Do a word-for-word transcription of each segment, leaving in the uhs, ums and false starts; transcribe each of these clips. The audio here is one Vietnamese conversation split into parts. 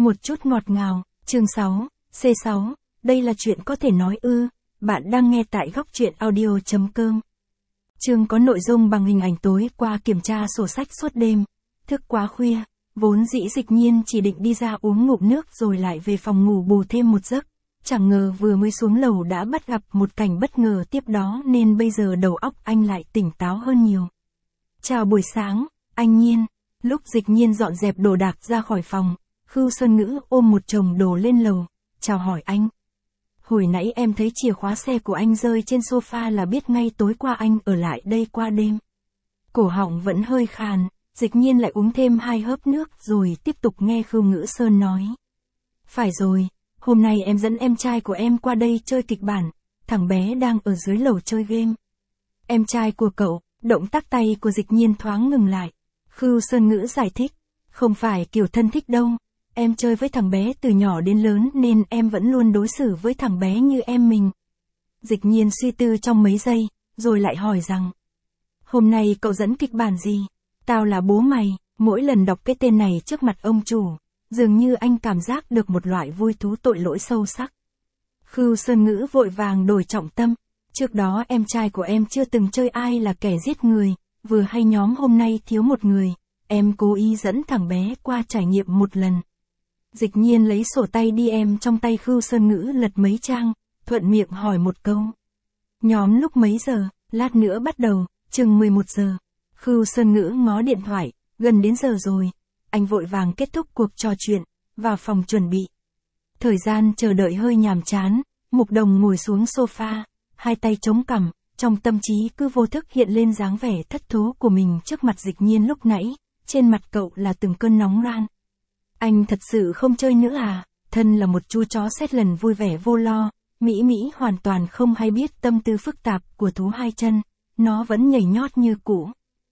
Một chút ngọt ngào, chương sáu, xê sáu, đây là chuyện có thể nói ư, bạn đang nghe tại góc truyện audio chấm com. Chương có nội dung bằng hình ảnh tối qua kiểm tra sổ sách suốt đêm, thức quá khuya, vốn dĩ Dịch Nhiên chỉ định đi ra uống ngụm nước rồi lại về phòng ngủ bù thêm một giấc, chẳng ngờ vừa mới xuống lầu đã bắt gặp một cảnh bất ngờ tiếp đó nên bây giờ đầu óc anh lại tỉnh táo hơn nhiều. Chào buổi sáng, anh Nhiên. Lúc Dịch Nhiên dọn dẹp đồ đạc ra khỏi phòng, Khưu Xuân Ngữ ôm một chồng đồ lên lầu, chào hỏi anh. Hồi nãy em thấy chìa khóa xe của anh rơi trên sofa là biết ngay tối qua anh ở lại đây qua đêm. Cổ họng vẫn hơi khàn, Dịch Nhiên lại uống thêm hai hớp nước rồi tiếp tục nghe Khưu Ngữ Sơn nói. Phải rồi, hôm nay em dẫn em trai của em qua đây chơi kịch bản, thằng bé đang ở dưới lầu chơi game. Em trai của cậu, động tác tay của Dịch Nhiên thoáng ngừng lại. Khưu Sơn Ngữ giải thích, không phải kiểu thân thích đâu, em chơi với thằng bé từ nhỏ đến lớn nên em vẫn luôn đối xử với thằng bé như em mình. Dịch Nhiên suy tư trong mấy giây, rồi lại hỏi rằng, hôm nay cậu dẫn kịch bản gì? Tao là bố mày. Mỗi lần đọc cái tên này trước mặt ông chủ, dường như anh cảm giác được một loại vui thú tội lỗi sâu sắc. Khưu Sơn Ngữ vội vàng đổi trọng tâm, trước đó em trai của em chưa từng chơi ai là kẻ giết người. Vừa hay nhóm hôm nay thiếu một người, em cố ý dẫn thằng bé qua trải nghiệm một lần. Dịch Nhiên lấy sổ tay đi em trong tay Khưu Sơn Ngữ lật mấy trang, thuận miệng hỏi một câu. Nhóm lúc mấy giờ? Lát nữa bắt đầu, chừng mười một giờ. Khưu Sơn Ngữ ngó điện thoại, gần đến giờ rồi. Anh vội vàng kết thúc cuộc trò chuyện, vào phòng chuẩn bị. Thời gian chờ đợi hơi nhàm chán, Mục Đồng ngồi xuống sofa, hai tay chống cằm. Trong tâm trí cứ vô thức hiện lên dáng vẻ thất thố của mình trước mặt Dịch Nhiên lúc nãy, trên mặt cậu là từng cơn nóng ran. Anh thật sự không chơi nữa à? Thân là một chú chó xét lần vui vẻ vô lo, Mỹ Mỹ hoàn toàn không hay biết tâm tư phức tạp của thú hai chân, nó vẫn nhảy nhót như cũ.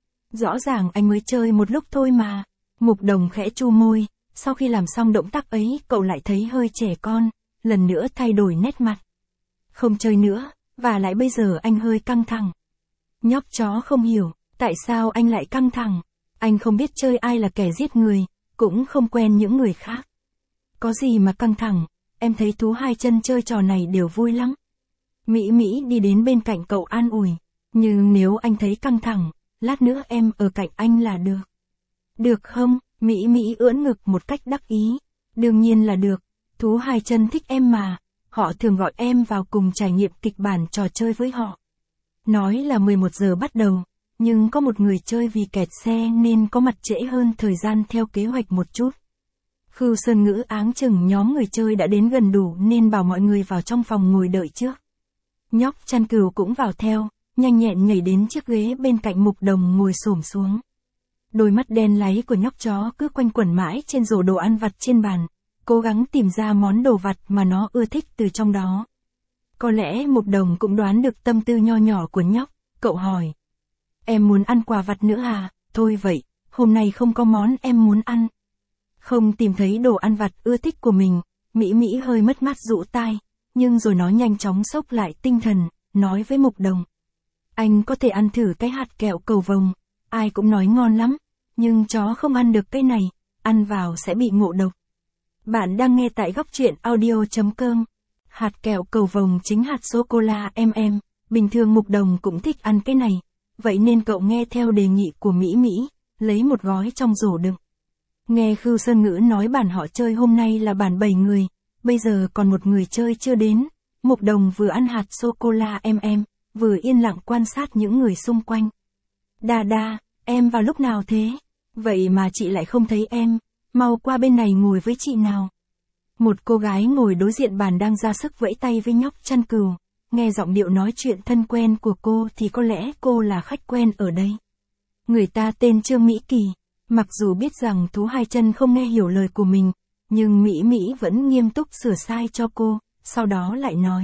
Rõ ràng anh mới chơi một lúc thôi mà. Mục Đồng khẽ chu môi, sau khi làm xong động tác ấy cậu lại thấy hơi trẻ con, lần nữa thay đổi nét mặt. Không chơi nữa. Và lại bây giờ anh hơi căng thẳng. Nhóc chó không hiểu, tại sao anh lại căng thẳng. Anh không biết chơi ai là kẻ giết người, cũng không quen những người khác. Có gì mà căng thẳng, em thấy thú hai chân chơi trò này đều vui lắm. Mỹ Mỹ đi đến bên cạnh cậu an ủi. Nhưng nếu anh thấy căng thẳng, lát nữa em ở cạnh anh là được. Được không? Mỹ Mỹ ưỡn ngực một cách đắc ý. Đương nhiên là được, thú hai chân thích em mà. Họ thường gọi em vào cùng trải nghiệm kịch bản trò chơi với họ. Nói là mười một giờ bắt đầu, nhưng có một người chơi vì kẹt xe nên có mặt trễ hơn thời gian theo kế hoạch một chút. Khưu Sơn Ngữ áng chừng nhóm người chơi đã đến gần đủ nên bảo mọi người vào trong phòng ngồi đợi trước. Nhóc chăn cừu cũng vào theo, nhanh nhẹn nhảy đến chiếc ghế bên cạnh Mục Đồng ngồi xổm xuống. Đôi mắt đen láy của nhóc chó cứ quanh quẩn mãi trên rổ đồ ăn vặt trên bàn. Cố gắng tìm ra món đồ vặt mà nó ưa thích từ trong đó. Có lẽ Mục Đồng cũng đoán được tâm tư nho nhỏ của nhóc, cậu hỏi. Em muốn ăn quà vặt nữa à? Thôi vậy, hôm nay không có món em muốn ăn. Không tìm thấy đồ ăn vặt ưa thích của mình, Mỹ Mỹ hơi mất mát rũ tai, nhưng rồi nó nhanh chóng xốc lại tinh thần, nói với Mục Đồng. Anh có thể ăn thử cái hạt kẹo cầu vồng, ai cũng nói ngon lắm, nhưng chó không ăn được cái này, ăn vào sẽ bị ngộ độc. Bạn đang nghe tại góc truyện audio chấm com. Hạt kẹo cầu vồng chính hạt sô-cô-la em em, bình thường Mục Đồng cũng thích ăn cái này, vậy nên cậu nghe theo đề nghị của Mỹ Mỹ, lấy một gói trong rổ đựng. Nghe Khưu Sơn Ngữ nói bản họ chơi hôm nay là bản bảy người, bây giờ còn một người chơi chưa đến, Mục Đồng vừa ăn hạt sô-cô-la em em, vừa yên lặng quan sát những người xung quanh. Đà đà, em vào lúc nào thế? Vậy mà chị lại không thấy em. Mau qua bên này ngồi với chị nào. Một cô gái ngồi đối diện bàn đang ra sức vẫy tay với nhóc chăn cừu. Nghe giọng điệu nói chuyện thân quen của cô thì có lẽ cô là khách quen ở đây. Người ta tên Trương Mỹ Kỳ. Mặc dù biết rằng thú hai chân không nghe hiểu lời của mình, nhưng Mỹ Mỹ vẫn nghiêm túc sửa sai cho cô, sau đó lại nói.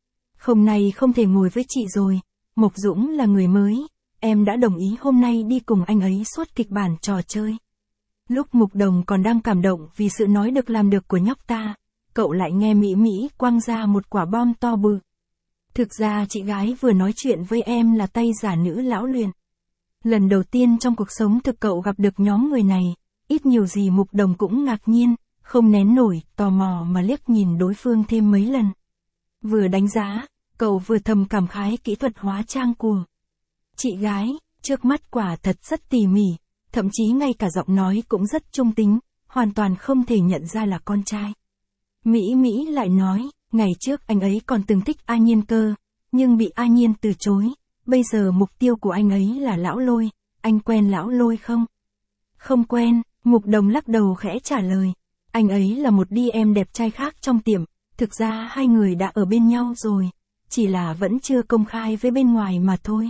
Hôm nay không thể ngồi với chị rồi, Mộc Dũng là người mới, em đã đồng ý hôm nay đi cùng anh ấy suốt kịch bản trò chơi. Lúc Mục Đồng còn đang cảm động vì sự nói được làm được của nhóc ta, cậu lại nghe Mỹ Mỹ quăng ra một quả bom to bự. Thực ra chị gái vừa nói chuyện với em là tay giả nữ lão luyện. Lần đầu tiên trong cuộc sống thực cậu gặp được nhóm người này, ít nhiều gì Mục Đồng cũng ngạc nhiên, không nén nổi tò mò mà liếc nhìn đối phương thêm mấy lần. Vừa đánh giá, cậu vừa thầm cảm khái kỹ thuật hóa trang của chị gái, trước mắt quả thật rất tỉ mỉ, thậm chí ngay cả giọng nói cũng rất trung tính, hoàn toàn không thể nhận ra là con trai. Mỹ Mỹ lại nói, ngày trước anh ấy còn từng thích A Nhiên cơ, nhưng bị A Nhiên từ chối, bây giờ mục tiêu của anh ấy là Lão Lôi, anh quen Lão Lôi không? Không quen, Mục Đồng lắc đầu khẽ trả lời, anh ấy là một đê em đẹp trai khác trong tiệm, thực ra hai người đã ở bên nhau rồi, chỉ là vẫn chưa công khai với bên ngoài mà thôi.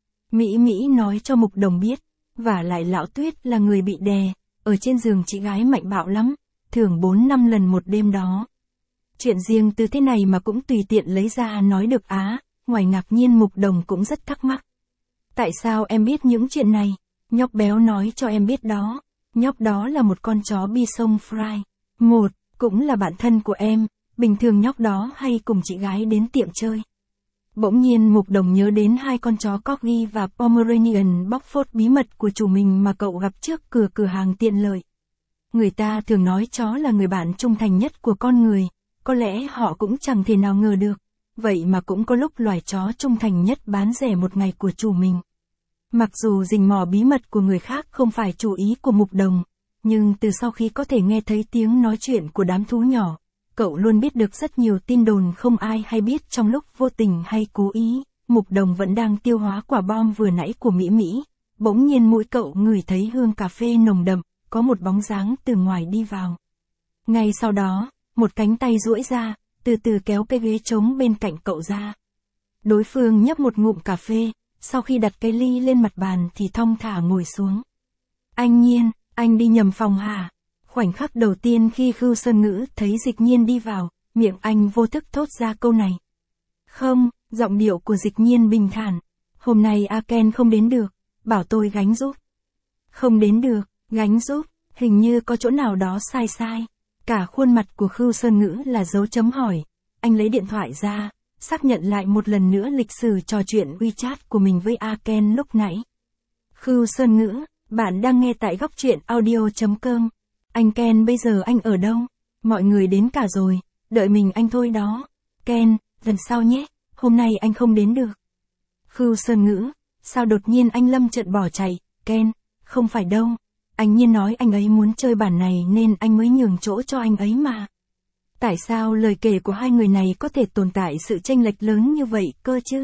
Mỹ Mỹ nói cho Mục Đồng biết, và lại Lão Tuyết là người bị đè, ở trên giường chị gái mạnh bạo lắm, thường bốn năm lần một đêm đó. Chuyện riêng từ thế này mà cũng tùy tiện lấy ra nói được á, ngoài ngạc nhiên Mục Đồng cũng rất thắc mắc. Tại sao em biết những chuyện này? Nhóc béo nói cho em biết đó. Nhóc đó là một con chó Bison Fry. Một, cũng là bạn thân của em, bình thường nhóc đó hay cùng chị gái đến tiệm chơi. Bỗng nhiên Mục Đồng nhớ đến hai con chó Corgi và Pomeranian Boxford bí mật của chủ mình mà cậu gặp trước cửa cửa hàng tiện lợi. Người ta thường nói chó là người bạn trung thành nhất của con người, có lẽ họ cũng chẳng thể nào ngờ được, vậy mà cũng có lúc loài chó trung thành nhất bán rẻ một ngày của chủ mình. Mặc dù rình mò bí mật của người khác không phải chủ ý của Mục Đồng, nhưng từ sau khi có thể nghe thấy tiếng nói chuyện của đám thú nhỏ, cậu luôn biết được rất nhiều tin đồn không ai hay biết trong lúc vô tình hay cố ý. Mục Đồng vẫn đang tiêu hóa quả bom vừa nãy của Mỹ Mỹ, bỗng nhiên mũi cậu ngửi thấy hương cà phê nồng đậm, có một bóng dáng từ ngoài đi vào. Ngay sau đó, một cánh tay duỗi ra, từ từ kéo cái ghế trống bên cạnh cậu ra. Đối phương nhấp một ngụm cà phê, sau khi đặt cái ly lên mặt bàn thì thong thả ngồi xuống. Anh Nhiên, anh đi nhầm phòng hả? Khoảnh khắc đầu tiên khi Khưu Sơn Ngữ thấy Dịch Nhiên đi vào, miệng anh vô thức thốt ra câu này. Không, giọng điệu của Dịch Nhiên bình thản. Hôm nay A Ken không đến được, bảo tôi gánh giúp. Không đến được, gánh giúp, hình như có chỗ nào đó sai sai. Cả khuôn mặt của Khưu Sơn Ngữ là dấu chấm hỏi. Anh lấy điện thoại ra, xác nhận lại một lần nữa lịch sử trò chuyện WeChat của mình với A Ken lúc nãy. Khưu Sơn Ngữ, bạn đang nghe tại góc truyện audio chấm com. Anh Ken bây giờ anh ở đâu? Mọi người đến cả rồi, đợi mình anh thôi đó. Ken, lần sau nhé, hôm nay anh không đến được. Khưu Sơn Ngữ, sao đột nhiên anh lâm trận bỏ chạy? Ken, không phải đâu. Anh Nhiên nói anh ấy muốn chơi bản này nên anh mới nhường chỗ cho anh ấy mà. Tại sao lời kể của hai người này có thể tồn tại sự chênh lệch lớn như vậy cơ chứ?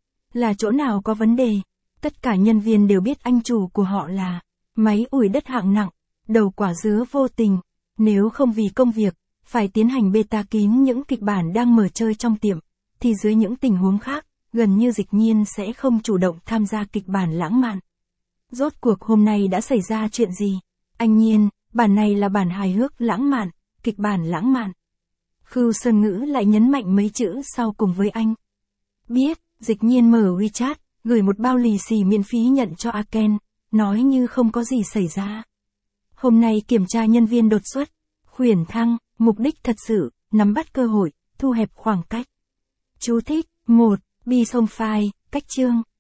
Là chỗ nào có vấn đề? Tất cả nhân viên đều biết anh chủ của họ là máy ủi đất hạng nặng, đầu quả dứa vô tình. Nếu không vì công việc, phải tiến hành beta kín những kịch bản đang mở chơi trong tiệm, thì dưới những tình huống khác, gần như Dịch Nhiên sẽ không chủ động tham gia kịch bản lãng mạn. Rốt cuộc hôm nay đã xảy ra chuyện gì? Anh Nhiên, bản này là bản hài hước lãng mạn, kịch bản lãng mạn. Khưu Sơn Ngữ lại nhấn mạnh mấy chữ sau cùng với anh. Biết, Dịch Nhiên mở WeChat, gửi một bao lì xì miễn phí nhận cho A Ken, nói như không có gì xảy ra. Hôm nay kiểm tra nhân viên đột xuất, khuyển thăng, mục đích thật sự, nắm bắt cơ hội, thu hẹp khoảng cách. Chú thích, một. Bison Fry, cách chương.